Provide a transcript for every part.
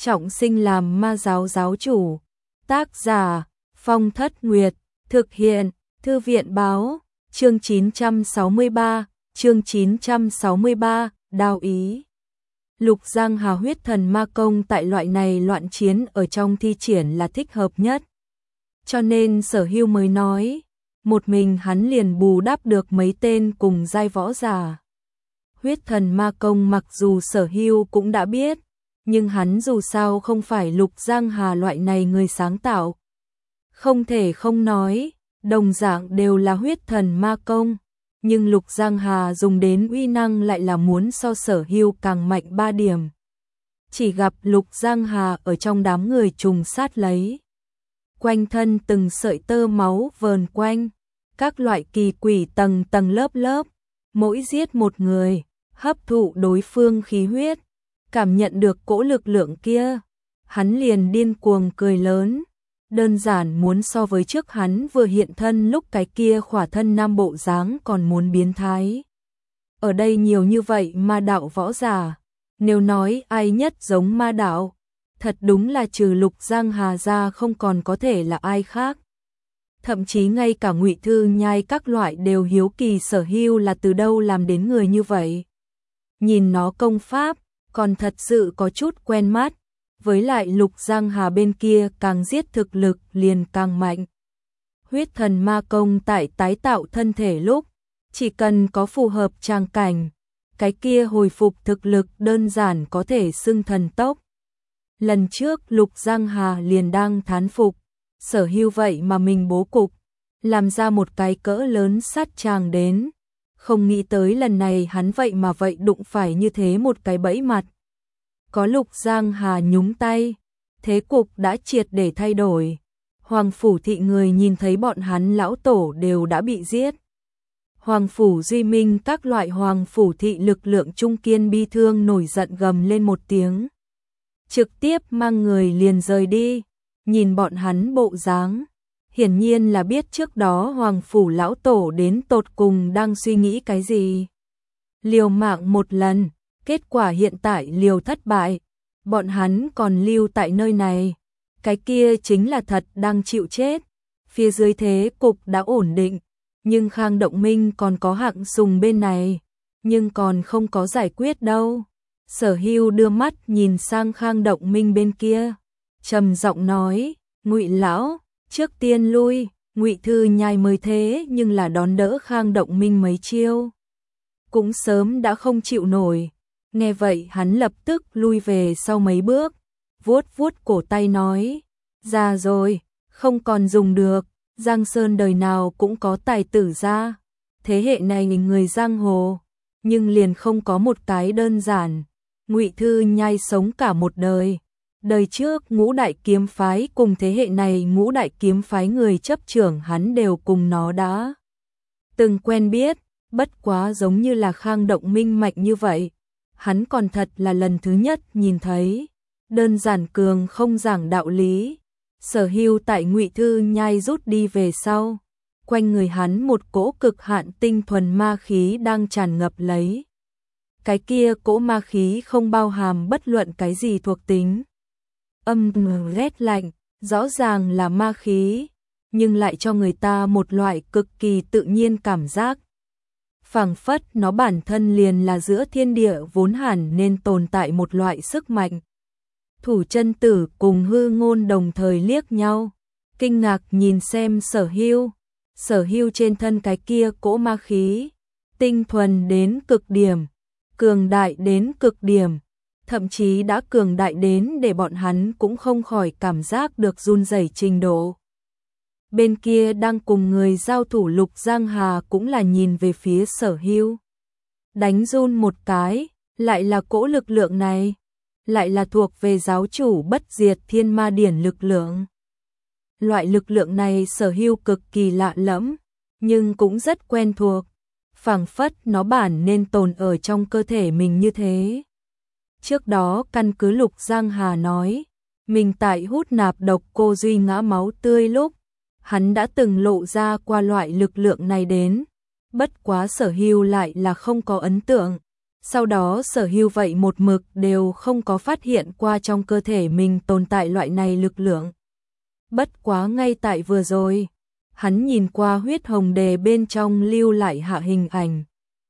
trọng sinh làm ma giáo giáo chủ. Tác giả Phong Thất Nguyệt, thực hiện Thư viện báo, chương 963, đao ý. Lục Giang Hà huyết thần ma công tại loại này loạn chiến ở trong thi triển là thích hợp nhất. Cho nên Sở Hưu mới nói, một mình hắn liền bù đắp được mấy tên cùng giai võ giả. Huyết thần ma công mặc dù Sở Hưu cũng đã biết, nhưng hắn dù sao không phải Lục Giang Hà loại này người sáng tạo. Không thể không nói, đồng dạng đều là huyết thần ma công, nhưng Lục Giang Hà dùng đến uy năng lại là muốn so Sở Hưu càng mạnh 3 điểm. Chỉ gặp Lục Giang Hà ở trong đám người trùng sát lấy. Quanh thân từng sợi tơ máu vờn quanh, các loại kỳ quỷ tầng tầng lớp lớp, mỗi giết một người, hấp thụ đối phương khí huyết, cảm nhận được cỗ lực lượng kia, hắn liền điên cuồng cười lớn, đơn giản muốn so với trước hắn vừa hiện thân lúc cái kia khỏa thân nam bộ dáng còn muốn biến thái. Ở đây nhiều như vậy ma đạo võ giả, nếu nói ai nhất giống ma đạo, thật đúng là trừ Lục Giang Hà ra không còn có thể là ai khác. Thậm chí ngay cả Ngụy Thư Nhai các loại đều hiếu kỳ Sở Hưu là từ đâu làm đến người như vậy. Nhìn nó công pháp, còn thật sự có chút quen mắt, với lại Lục Giang Hà bên kia càng giết thực lực liền càng mạnh. Huyết thần ma công tại tái tạo thân thể lúc, chỉ cần có phù hợp tràng cảnh, cái kia hồi phục thực lực đơn giản có thể xưng thần tốc. Lần trước Lục Giang Hà liền đang thán phục, Sở Hưu vậy mà mình bố cục, làm ra một cái cỡ lớn sát tràng đến. Không nghĩ tới lần này hắn vậy mà vậy đụng phải như thế một cái bẫy mặt. Có Lục Giang Hà nhúng tay, thế cục đã triệt để thay đổi. Hoàng phủ thị người nhìn thấy bọn hắn lão tổ đều đã bị giết. Hoàng phủ Duy Minh các loại hoàng phủ thị lực lượng trung kiên bi thương nổi giận gầm lên một tiếng. Trực tiếp mang người liền rời đi, nhìn bọn hắn bộ dáng. Hiển nhiên là biết trước đó Hoàng phủ lão tổ đến tột cùng đang suy nghĩ cái gì. Liều mạng một lần, kết quả hiện tại liều thất bại, bọn hắn còn lưu tại nơi này. Cái kia chính là thật đang chịu chết. Phía dưới thế cục đã ổn định, nhưng Khang Động Minh còn có Hạng Sùng bên này, nhưng còn không có giải quyết đâu. Sở Hưu đưa mắt nhìn sang Khang Động Minh bên kia, trầm giọng nói, Ngụy lão, trước tiên lui. Ngụy Thư Nhai mới thế nhưng là đón đỡ Khang Động Minh mấy chiêu, cũng sớm đã không chịu nổi. Nghe vậy hắn lập tức lui về sau mấy bước, vuốt vuốt cổ tay nói, già rồi, không còn dùng được. Giang Sơn đời nào cũng có tài tử ra, thế hệ này người giang hồ, nhưng liền không có một cái đơn giản. Ngụy Thư Nhai sống cả một đời, đời trước Ngũ Đại Kiếm Phái cùng thế hệ này Ngũ Đại Kiếm Phái người chấp trưởng hắn đều cùng nó đã từng quen biết, bất quá giống như là Khang Động Minh mạnh như vậy, hắn còn thật là lần thứ nhất nhìn thấy. Đơn giản cường không giảng đạo lý. Sở Hưu tại Ngụy Thư Nhai rút đi về sau, quanh người hắn một cỗ cực hạn tinh thuần ma khí đang tràn ngập lấy. Cái kia cỗ ma khí không bao hàm bất luận cái gì thuộc tính. Rét lạnh, rõ ràng là ma khí, nhưng lại cho người ta một loại cực kỳ tự nhiên cảm giác. Phảng phất nó bản thân liền là giữa thiên địa vốn hẳn nên tồn tại một loại sức mạnh. Thủ chân tử cùng Hư Ngôn đồng thời liếc nhau, kinh ngạc nhìn xem Sở Hưu. Sở Hưu trên thân cái kia cỗ ma khí, tinh thuần đến cực điểm, cường đại đến cực điểm, thậm chí đã cường đại đến để bọn hắn cũng không khỏi cảm giác được run rẩy trình độ. Bên kia đang cùng người giao thủ Lục Giang Hà cũng là nhìn về phía Sở Hưu, đánh run một cái, lại là cỗ lực lượng này, lại là thuộc về giáo chủ bất diệt thiên ma điển lực lượng. Loại lực lượng này Sở Hưu cực kỳ lạ lẫm, nhưng cũng rất quen thuộc, phảng phất nó bản nên tồn ở trong cơ thể mình như thế. Trước đó căn cứ Lục Giang Hà nói, mình tại hút nạp độc cô Duy ngã máu tươi lúc, hắn đã từng lộ ra qua loại lực lượng này đến, bất quá Sở Hưu lại là không có ấn tượng, Sau đó Sở Hưu vậy một mực đều không có phát hiện qua trong cơ thể mình tồn tại loại này lực lượng. Bất quá ngay tại vừa rồi, hắn nhìn qua huyết hồng đề bên trong lưu lại hạ hình ảnh.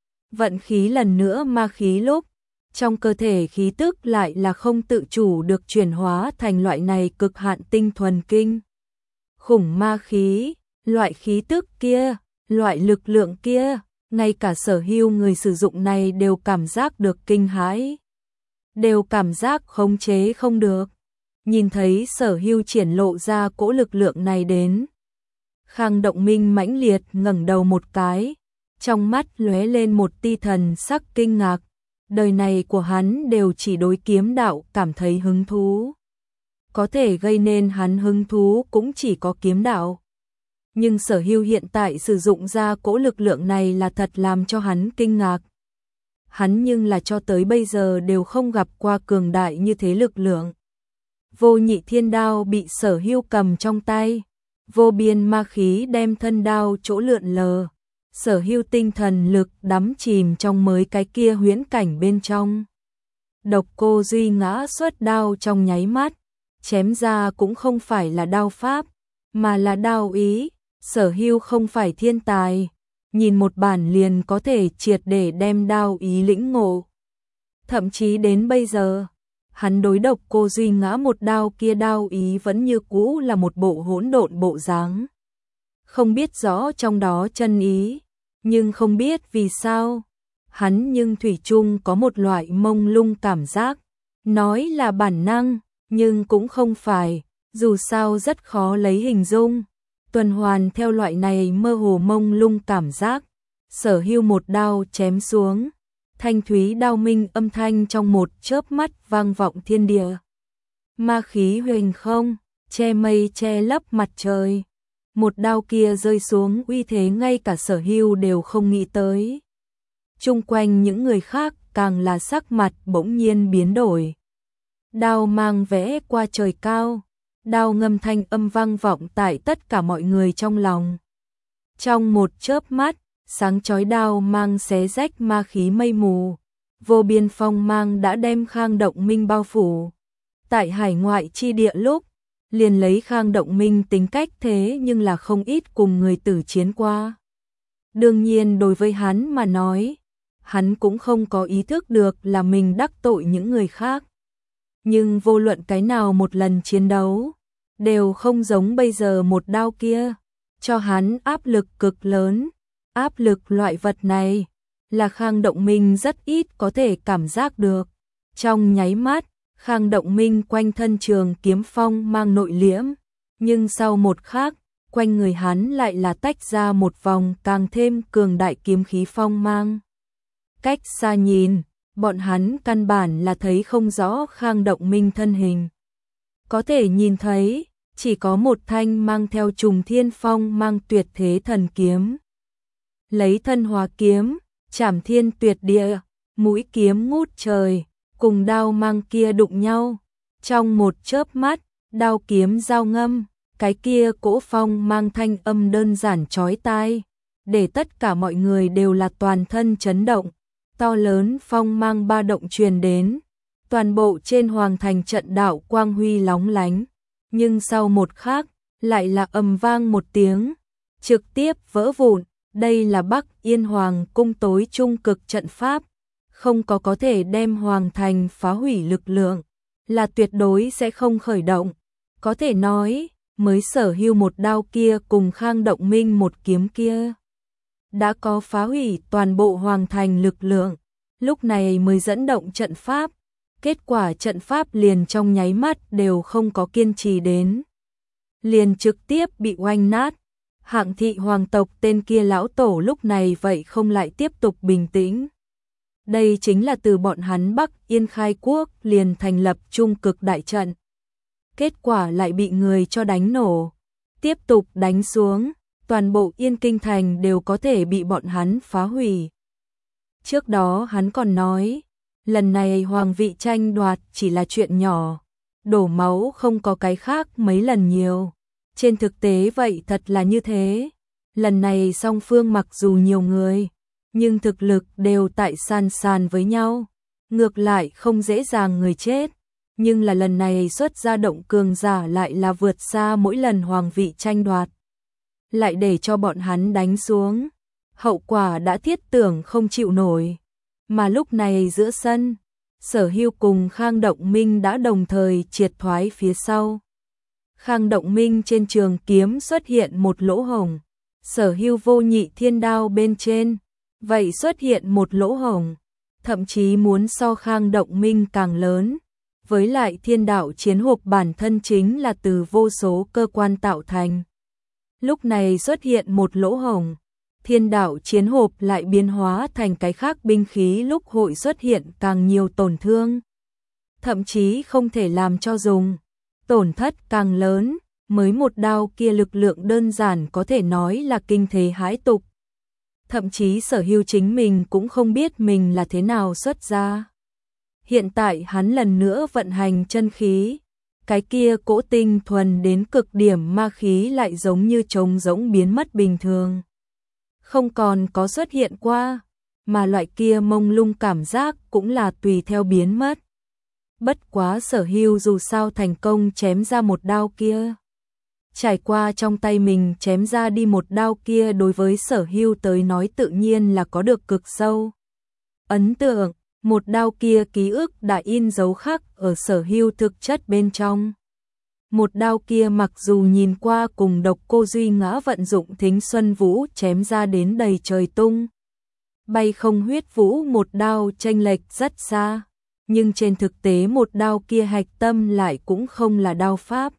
Vận khí lần nữa ma khí lúc, trong cơ thể khí tức lại là không tự chủ được chuyển hóa thành loại này cực hạn tinh thuần kinh. Khủng ma khí, loại khí tức kia, loại lực lượng kia, ngay cả Sở Hưu người sử dụng này đều cảm giác được kinh hãi. Đều cảm giác khống chế không được. Nhìn thấy Sở Hưu triển lộ ra cỗ lực lượng này đến. Khang Động Minh mãnh liệt ngẩng đầu một cái, trong mắt lóe lên một tia thần sắc kinh ngạc. Đời này của hắn đều chỉ đối kiếm đạo cảm thấy hứng thú. Có thể gây nên hắn hứng thú cũng chỉ có kiếm đạo. Nhưng Sở Hưu hiện tại sử dụng ra cỗ lực lượng này là thật làm cho hắn kinh ngạc. Hắn nhưng là cho tới bây giờ đều không gặp qua cường đại như thế lực lượng. Vô Nhị Thiên Đao bị Sở Hưu cầm trong tay, vô biên ma khí đem thân đao chỗ lượn lờ. Sở Hưu tinh thần lực đắm chìm trong mới cái kia huyễn cảnh bên trong. Độc Cô Duy ngã xuất đao trong nháy mắt, chém ra cũng không phải là đao pháp, mà là đao ý. Sở Hưu không phải thiên tài, nhìn một bản liền có thể triệt để đem đao ý lĩnh ngộ. Thậm chí đến bây giờ, hắn đối Độc Cô Duy ngã một đao kia đao ý vẫn như cũ là một bộ hỗn độn bộ dáng. Không biết rõ trong đó chân ý, nhưng không biết vì sao, hắn nhưng thủy chung có một loại mông lung cảm giác, nói là bản năng, nhưng cũng không phải, dù sao rất khó lấy hình dung. Tuần hoàn theo loại này mơ hồ mông lung cảm giác, Sở Hưu một đao chém xuống, thanh thúy đao minh âm thanh trong một chớp mắt vang vọng thiên địa. Ma khí huỳnh không, che mây che lấp mặt trời. Một đao kia rơi xuống uy thế ngay cả Sở Hưu đều không nghĩ tới. Chung quanh những người khác càng là sắc mặt bỗng nhiên biến đổi. Đao mang vẽ qua trời cao, đao ngâm thanh âm vang vọng tại tất cả mọi người trong lòng. Trong một chớp mắt, sáng chói đao mang xé rách ma khí mây mù, vô biên phong mang đã đem Khang Động Minh bao phủ. Tại hải ngoại chi địa lúc, liền lấy Khang Động Minh tính cách thế nhưng là không ít cùng người tử chiến qua. Đương nhiên đối với hắn mà nói, hắn cũng không có ý thức được là mình đắc tội những người khác. Nhưng vô luận cái nào một lần chiến đấu, đều không giống bây giờ một đao kia, cho hắn áp lực cực lớn. Áp lực loại vật này, là Khang Động Minh rất ít có thể cảm giác được. Trong nháy mắt, Khang Động Minh quanh thân trường kiếm phong mang nội liễm, nhưng sau một khắc, quanh người hắn lại là tách ra một vòng càng thêm cường đại kiếm khí phong mang. Cách xa nhìn, bọn hắn căn bản là thấy không rõ Khang Động Minh thân hình. Có thể nhìn thấy, chỉ có một thanh mang theo trùng thiên phong mang tuyệt thế thần kiếm. Lấy thân hóa kiếm, chảm thiên tuyệt địa, mũi kiếm ngút trời, cùng đao mang kia đụng nhau. Trong một chớp mắt, đao kiếm giao ngâm, cái kia cỗ phong mang thanh âm đơn giản chói tai, để tất cả mọi người đều là toàn thân chấn động. To lớn phong mang ba động truyền đến, toàn bộ trên hoàng thành trận đạo quang huy lóng lánh, nhưng sau một khắc, lại là ầm vang một tiếng, trực tiếp vỡ vụn. Đây là Bắc Yên Hoàng cung tối trung cực trận pháp, không có thể đem hoàng thành phá hủy lực lượng, là tuyệt đối sẽ không khởi động. Có thể nói, mới Sở Hưu một đao kia cùng Khang Động Minh một kiếm kia, đã có phá hủy toàn bộ hoàng thành lực lượng, lúc này mới dẫn động trận pháp. Kết quả trận pháp liền trong nháy mắt đều không có kiên trì đến, liền trực tiếp bị oanh nát. Hạng thị hoàng tộc tên kia lão tổ lúc này vậy không lại tiếp tục bình tĩnh. Đây chính là từ bọn hắn Bắc Yên khai quốc liền thành lập trung cực đại trận. Kết quả lại bị người cho đánh nổ. Tiếp tục đánh xuống, toàn bộ Yên Kinh thành đều có thể bị bọn hắn phá hủy. Trước đó hắn còn nói, lần này hoàng vị tranh đoạt chỉ là chuyện nhỏ, đổ máu không có cái khác mấy lần nhiều. Trên thực tế vậy thật là như thế. Lần này song phương mặc dù nhiều người, nhưng thực lực đều tại sàn sàn với nhau, ngược lại không dễ dàng người chết, nhưng là lần này xuất ra động cường giả lại là vượt xa mỗi lần hoàng vị tranh đoạt, lại để cho bọn hắn đánh xuống, hậu quả đã thiết tưởng không chịu nổi. Mà lúc này giữa sân, Sở Hưu cùng Khang Động Minh đã đồng thời triệt thoái phía sau. Khang Động Minh trên trường kiếm xuất hiện một lỗ hổng, Sở Hưu vô nhị thiên đao bên trên, vậy xuất hiện một lỗ hổng, thậm chí muốn so Khang Động Minh càng lớn. Với lại thiên đạo chiến hộp bản thân chính là từ vô số cơ quan tạo thành. Lúc này xuất hiện một lỗ hổng, thiên đạo chiến hộp lại biến hóa thành cái khác binh khí lúc hội xuất hiện càng nhiều tổn thương. Thậm chí không thể làm cho dùng, tổn thất càng lớn, mới một đao kia lực lượng đơn giản có thể nói là kinh thế hãi tục. Thậm chí Sở Hưu chính mình cũng không biết mình là thế nào xuất ra. Hiện tại hắn lần nữa vận hành chân khí, cái kia cỗ tinh thuần đến cực điểm ma khí lại giống như trống rỗng biến mất bình thường. Không còn có xuất hiện qua, mà loại kia mông lung cảm giác cũng là tùy theo biến mất. Bất quá Sở Hưu dù sao thành công chém ra một đao kia. Trải qua trong tay mình chém ra đi một đao kia đối với Sở Hưu tới nói tự nhiên là có được cực sâu ấn tượng. Một đao kia ký ức đã in dấu khắc ở Sở Hưu thực chất bên trong. Một đao kia mặc dù nhìn qua cùng Độc Cô Duy Ngã vận dụng Thính Xuân Vũ chém ra đến đầy trời tung. Bay không huyết vũ một đao chênh lệch rất xa, nhưng trên thực tế một đao kia hạch tâm lại cũng không là đao pháp,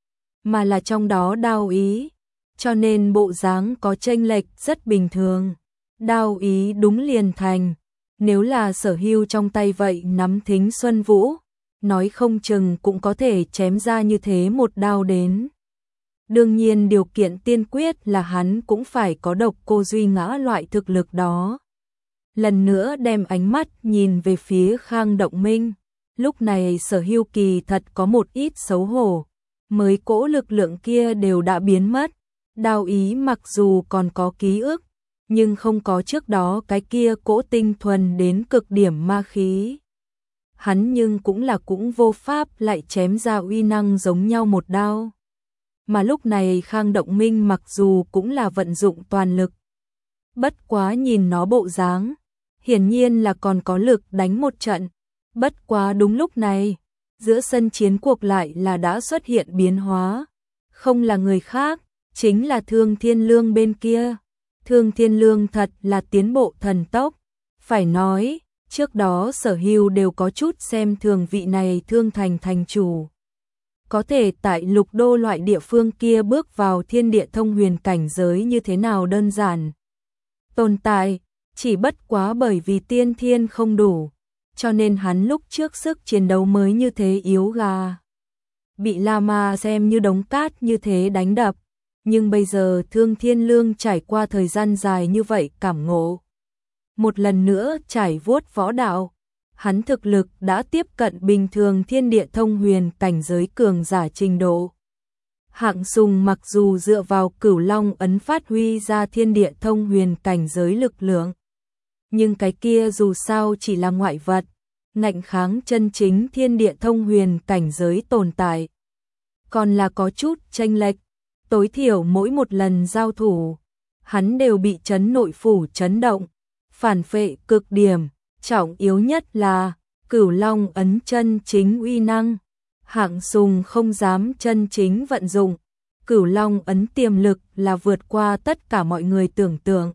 mà là trong đó đao ý, cho nên bộ dáng có chênh lệch rất bình thường. Đao ý đúng liền thành. Nếu là Sở Hưu trong tay vậy nắm Thính Xuân Vũ, nói không chừng cũng có thể chém ra như thế một đao đến. Đương nhiên điều kiện tiên quyết là hắn cũng phải có Độc Cô Duy Ngã loại thực lực đó. Lần nữa đem ánh mắt nhìn về phía Khang Động Minh, lúc này Sở Hưu kỳ thật có một ít xấu hổ, mới cỗ lực lượng kia đều đã biến mất, đao ý mặc dù còn có ký ức, nhưng không có trước đó cái kia cỗ tinh thuần đến cực điểm ma khí. Hắn nhưng cũng là cũng vô pháp lại chém ra uy năng giống nhau một đao. Mà lúc này Khang Động Minh mặc dù cũng là vận dụng toàn lực, bất quá nhìn nó bộ dáng, hiển nhiên là còn có lực đánh một trận. Bất quá đúng lúc này, giữa sân chiến cuộc lại là đã xuất hiện biến hóa, không là người khác, chính là Thương Thiên Lương bên kia. Thương Thiên Lương thật là tiến bộ thần tốc, phải nói, trước đó Sở Hưu đều có chút xem thường vị này Thương Thành thành chủ. Có thể tại Lục Đô loại địa phương kia bước vào thiên địa thông huyền cảnh giới như thế nào đơn giản. Tồn tại, chỉ bất quá bởi vì tiên thiên không đủ, cho nên hắn lúc trước sức chiến đấu mới như thế yếu gà. Bị La Ma xem như đống cát như thế đánh đập. Nhưng bây giờ Thương Thiên Lương trải qua thời gian dài như vậy cảm ngộ. Một lần nữa trải vuốt võ đạo, hắn thực lực đã tiếp cận bình thường thiên địa thông huyền cảnh giới cường giả trình độ. Hạng Sùng mặc dù dựa vào Cửu Long ấn phát huy ra thiên địa thông huyền cảnh giới lực lượng, nhưng cái kia dù sao chỉ là ngoại vật, ngạnh kháng chân chính thiên địa thông huyền cảnh giới tồn tại. Còn là có chút chênh lệch. Tối thiểu mỗi một lần giao thủ, hắn đều bị chấn nội phủ chấn động, phản phệ cực điểm, trọng yếu nhất là Cửu Long ấn chân chính uy năng. Hạng Sùng không dám chân chính vận dụng, Cửu Long ấn tiềm lực là vượt qua tất cả mọi người tưởng tượng.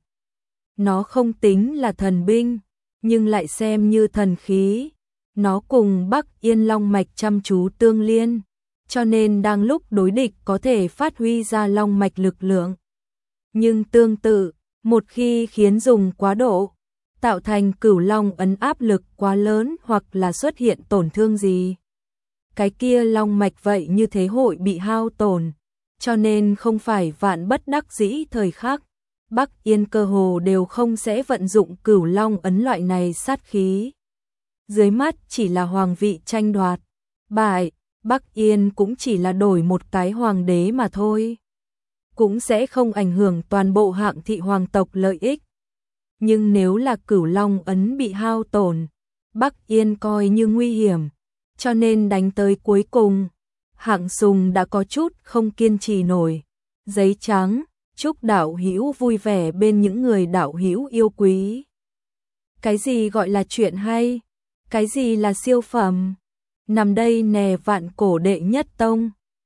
Nó không tính là thần binh, nhưng lại xem như thần khí. Nó cùng Bắc Yên Long mạch chăm chú tương liên, cho nên đang lúc đối địch có thể phát huy ra long mạch lực lượng. Nhưng tương tự, một khi khiến dùng quá độ, tạo thành Cửu Long ấn áp lực quá lớn hoặc là xuất hiện tổn thương gì, cái kia long mạch vậy như thế hội bị hao tổn, cho nên không phải vạn bất đắc dĩ thời khắc, Bắc Yên cơ hồ đều không sẽ vận dụng Cửu Long ấn loại này sát khí. Dưới mắt chỉ là hoàng vị tranh đoạt, bại, Bắc Yên cũng chỉ là đổi một cái hoàng đế mà thôi, cũng sẽ không ảnh hưởng toàn bộ Hạng thị hoàng tộc lợi ích. nhưng nếu là Cửu Long ấn bị hao tổn, Bắc Yên coi như nguy hiểm, cho nên đánh tới cuối cùng, Hạng Sùng đã có chút không kiên trì nổi. Giấy trắng, chúc đạo hữu vui vẻ bên những người đạo hữu yêu quý. Cái gì gọi là chuyện hay? Cái gì là siêu phẩm? Nằm đây nè vạn cổ đệ nhất tông.